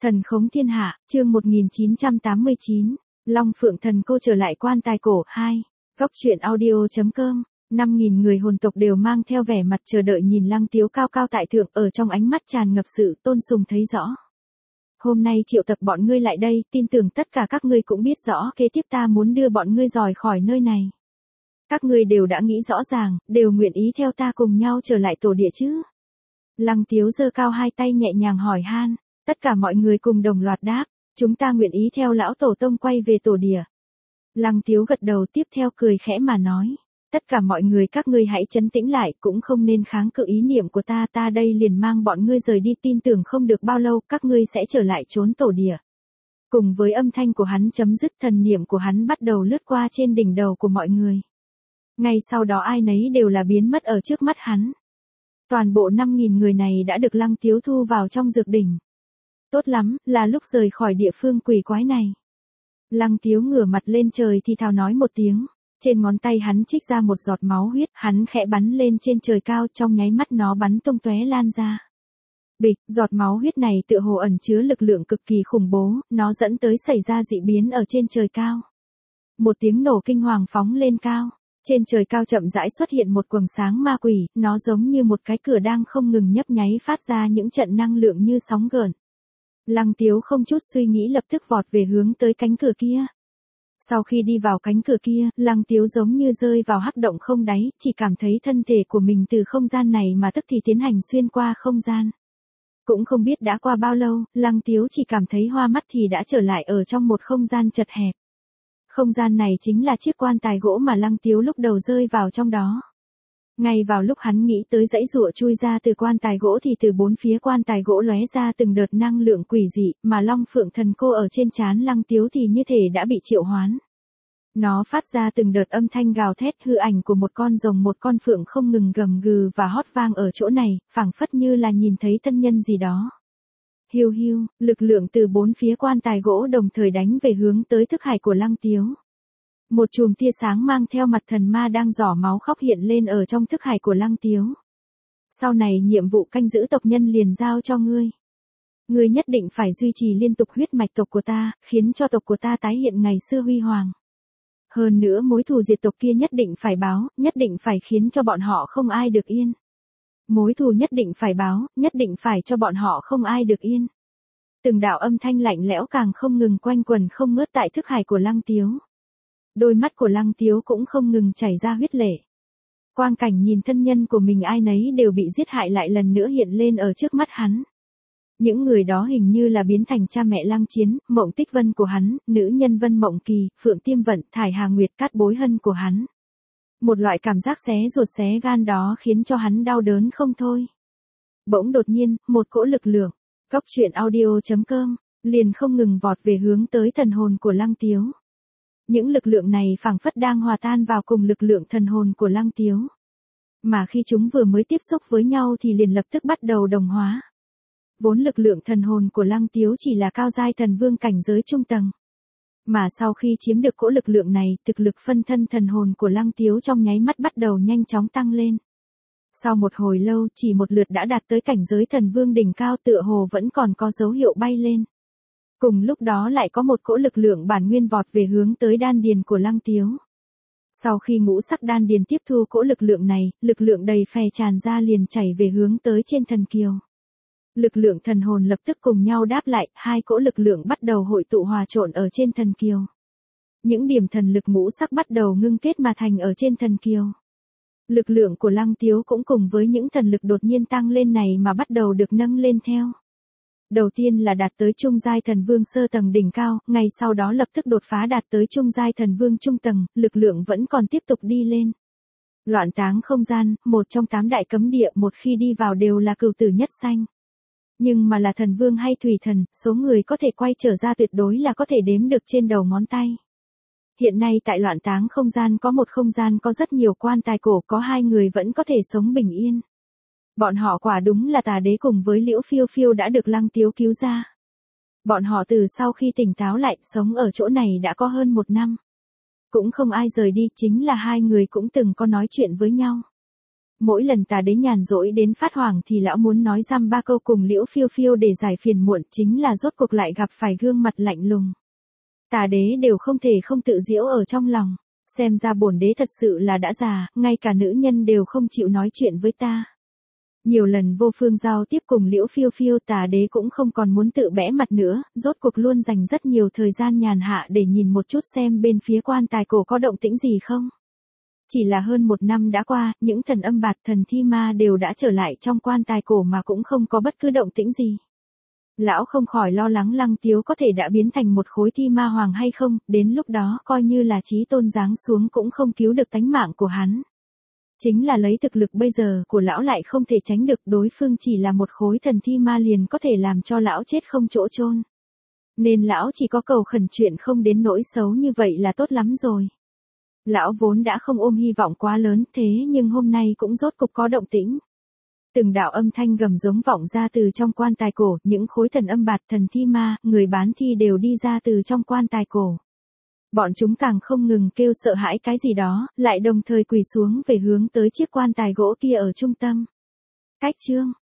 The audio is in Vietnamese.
Thần khống thiên hạ, chương 1989, Long Phượng Thần Cô trở lại quan tài cổ 2. Góc truyện audio.com. 5.000 người hồn tộc đều mang theo vẻ mặt chờ đợi nhìn Lăng Tiếu cao cao tại thượng, ở trong ánh mắt tràn ngập sự tôn sùng thấy rõ. Hôm nay triệu tập bọn ngươi lại đây, tin tưởng tất cả các ngươi cũng biết rõ kế tiếp ta muốn đưa bọn ngươi rời khỏi nơi này. Các ngươi đều đã nghĩ rõ ràng, đều nguyện ý theo ta cùng nhau trở lại tổ địa chứ? Lăng Tiếu giơ cao hai tay nhẹ nhàng hỏi han. Tất cả mọi người cùng đồng loạt đáp, chúng ta nguyện ý theo lão tổ tông quay về tổ địa. Lăng Tiếu gật đầu tiếp theo cười khẽ mà nói, tất cả mọi người các ngươi hãy trấn tĩnh lại, cũng không nên kháng cự ý niệm của ta đây liền mang bọn ngươi rời đi, tin tưởng không được bao lâu các ngươi sẽ trở lại trốn tổ địa. Cùng với âm thanh của hắn chấm dứt, thần niệm của hắn bắt đầu lướt qua trên đỉnh đầu của mọi người. Ngay sau đó ai nấy đều là biến mất ở trước mắt hắn. Toàn bộ 5.000 người này đã được Lăng Tiếu thu vào trong dược đỉnh. Tốt lắm, là lúc rời khỏi địa phương quỷ quái này. Lăng Tiếu ngửa mặt lên trời thì thào nói một tiếng, trên ngón tay hắn trích ra một giọt máu huyết, hắn khẽ bắn lên trên trời cao, trong nháy mắt nó bắn tung tóe lan ra. Bịch, giọt máu huyết này tựa hồ ẩn chứa lực lượng cực kỳ khủng bố, nó dẫn tới xảy ra dị biến ở trên trời cao. Một tiếng nổ kinh hoàng phóng lên cao, trên trời cao chậm rãi xuất hiện một quầng sáng ma quỷ, nó giống như một cái cửa đang không ngừng nhấp nháy phát ra những trận năng lượng như sóng gợn. Lăng Tiếu không chút suy nghĩ lập tức vọt về hướng tới cánh cửa kia. Sau khi đi vào cánh cửa kia, Lăng Tiếu giống như rơi vào hắc động không đáy, chỉ cảm thấy thân thể của mình từ không gian này mà tức thì tiến hành xuyên qua không gian. Cũng không biết đã qua bao lâu, Lăng Tiếu chỉ cảm thấy hoa mắt thì đã trở lại ở trong một không gian chật hẹp. Không gian này chính là chiếc quan tài gỗ mà Lăng Tiếu lúc đầu rơi vào trong đó. Ngay vào lúc hắn nghĩ tới dãy giụa chui ra từ quan tài gỗ thì từ bốn phía quan tài gỗ lóe ra từng đợt năng lượng quỷ dị, mà Long Phượng Thần Cô ở trên trán Lăng Tiếu thì như thể đã bị triệu hoán. Nó phát ra từng đợt âm thanh gào thét, hư ảnh của một con rồng một con phượng không ngừng gầm gừ và hót vang ở chỗ này, phảng phất như là nhìn thấy thân nhân gì đó. Hiu hiu, lực lượng từ bốn phía quan tài gỗ đồng thời đánh về hướng tới thức hải của Lăng Tiếu. Một chùm tia sáng mang theo mặt thần ma đang rỏ máu khóc hiện lên ở trong thức hải của Lăng Tiếu. Sau này nhiệm vụ canh giữ tộc nhân liền giao cho ngươi. Ngươi nhất định phải duy trì liên tục huyết mạch tộc của ta, khiến cho tộc của ta tái hiện ngày xưa huy hoàng. Hơn nữa mối thù diệt tộc kia nhất định phải báo, nhất định phải khiến cho bọn họ không ai được yên. Mối thù nhất định phải báo, nhất định phải cho bọn họ không ai được yên. Từng đạo âm thanh lạnh lẽo càng không ngừng quanh quẩn không ngớt tại thức hải của Lăng Tiếu. Đôi mắt của Lăng Tiếu cũng không ngừng chảy ra huyết lệ. Quang cảnh nhìn thân nhân của mình ai nấy đều bị giết hại lại lần nữa hiện lên ở trước mắt hắn. Những người đó hình như là biến thành cha mẹ Lăng Chiến, Mộng Tích Vân của hắn, nữ nhân Vân Mộng Kỳ, Phượng Tiêm Vận, Thải Hà Nguyệt, Cát Bối Hân của hắn. Một loại cảm giác xé ruột xé gan đó khiến cho hắn đau đớn không thôi. Bỗng đột nhiên, một cỗ lực lượng, góc truyện audio.com, liền không ngừng vọt về hướng tới thần hồn của Lăng Tiếu. Những lực lượng này phảng phất đang hòa tan vào cùng lực lượng thần hồn của Lăng Tiếu. Mà khi chúng vừa mới tiếp xúc với nhau thì liền lập tức bắt đầu đồng hóa. Vốn lực lượng thần hồn của Lăng Tiếu chỉ là cao giai thần vương cảnh giới trung tầng. Mà sau khi chiếm được cỗ lực lượng này, thực lực phân thân thần hồn của Lăng Tiếu trong nháy mắt bắt đầu nhanh chóng tăng lên. Sau một hồi lâu, chỉ một lượt đã đạt tới cảnh giới thần vương đỉnh cao, tựa hồ vẫn còn có dấu hiệu bay lên. Cùng lúc đó lại có một cỗ lực lượng bản nguyên vọt về hướng tới đan điền của Lăng Tiếu. Sau khi ngũ sắc đan điền tiếp thu cỗ lực lượng này, lực lượng đầy phè tràn ra liền chảy về hướng tới trên thần kiều. Lực lượng thần hồn lập tức cùng nhau đáp lại, hai cỗ lực lượng bắt đầu hội tụ hòa trộn ở trên thần kiều. Những điểm thần lực ngũ sắc bắt đầu ngưng kết mà thành ở trên thần kiều. Lực lượng của Lăng Tiếu cũng cùng với những thần lực đột nhiên tăng lên này mà bắt đầu được nâng lên theo. Đầu tiên là đạt tới trung giai thần vương sơ tầng đỉnh cao, ngay sau đó lập tức đột phá đạt tới trung giai thần vương trung tầng, lực lượng vẫn còn tiếp tục đi lên. Loạn táng không gian, một trong 8 đại cấm địa, một khi đi vào đều là cửu tử nhất sanh. Nhưng mà là thần vương hay thủy thần, số người có thể quay trở ra tuyệt đối là có thể đếm được trên đầu ngón tay. Hiện nay tại loạn táng không gian có một không gian có rất nhiều quan tài cổ, có 2 người vẫn có thể sống bình yên. Bọn họ quả đúng là Tà Đế cùng với Liễu Phiêu Phiêu đã được Lăng Tiếu cứu ra. Bọn họ từ sau khi tỉnh táo lại, sống ở chỗ này đã có hơn 1 năm. Cũng không ai rời đi, chính là 2 người cũng từng có nói chuyện với nhau. Mỗi lần tà đế nhàn rỗi đến phát hoảng thì lão muốn nói dăm ba câu cùng Liễu Phiêu Phiêu để giải phiền muộn, chính là rốt cuộc lại gặp phải gương mặt lạnh lùng. Tà đế đều không thể không tự giễu ở trong lòng. Xem ra bổn đế thật sự là đã già, ngay cả nữ nhân đều không chịu nói chuyện với ta. Nhiều lần vô phương giao tiếp cùng Liễu Phiêu Phiêu, tà đế cũng không còn muốn tự bẽ mặt nữa, rốt cuộc luôn dành rất nhiều thời gian nhàn hạ để nhìn một chút xem bên phía quan tài cổ có động tĩnh gì không. Chỉ là hơn 1 năm đã qua, những thần âm bạt thần thi ma đều đã trở lại trong quan tài cổ mà cũng không có bất cứ động tĩnh gì. Lão không khỏi lo lắng Lăng Tiếu có thể đã biến thành một khối thi ma hoàng hay không, đến lúc đó coi như là chí tôn giáng xuống cũng không cứu được tánh mạng của hắn. Chính là lấy thực lực bây giờ của lão lại không thể tránh được, đối phương chỉ là một khối thần thi ma liền có thể làm cho lão chết không chỗ chôn. Nên lão chỉ có cầu khẩn chuyện không đến nỗi xấu như vậy là tốt lắm rồi. Lão vốn đã không ôm hy vọng quá lớn, thế nhưng hôm nay cũng rốt cục có động tĩnh. Từng đạo âm thanh gầm giống vọng ra từ trong quan tài cổ, những khối thần âm bạt thần thi ma, người bán thi đều đi ra từ trong quan tài cổ. Bọn chúng càng không ngừng kêu sợ hãi cái gì đó, lại đồng thời quỳ xuống về hướng tới chiếc quan tài gỗ kia ở trung tâm. Cách chương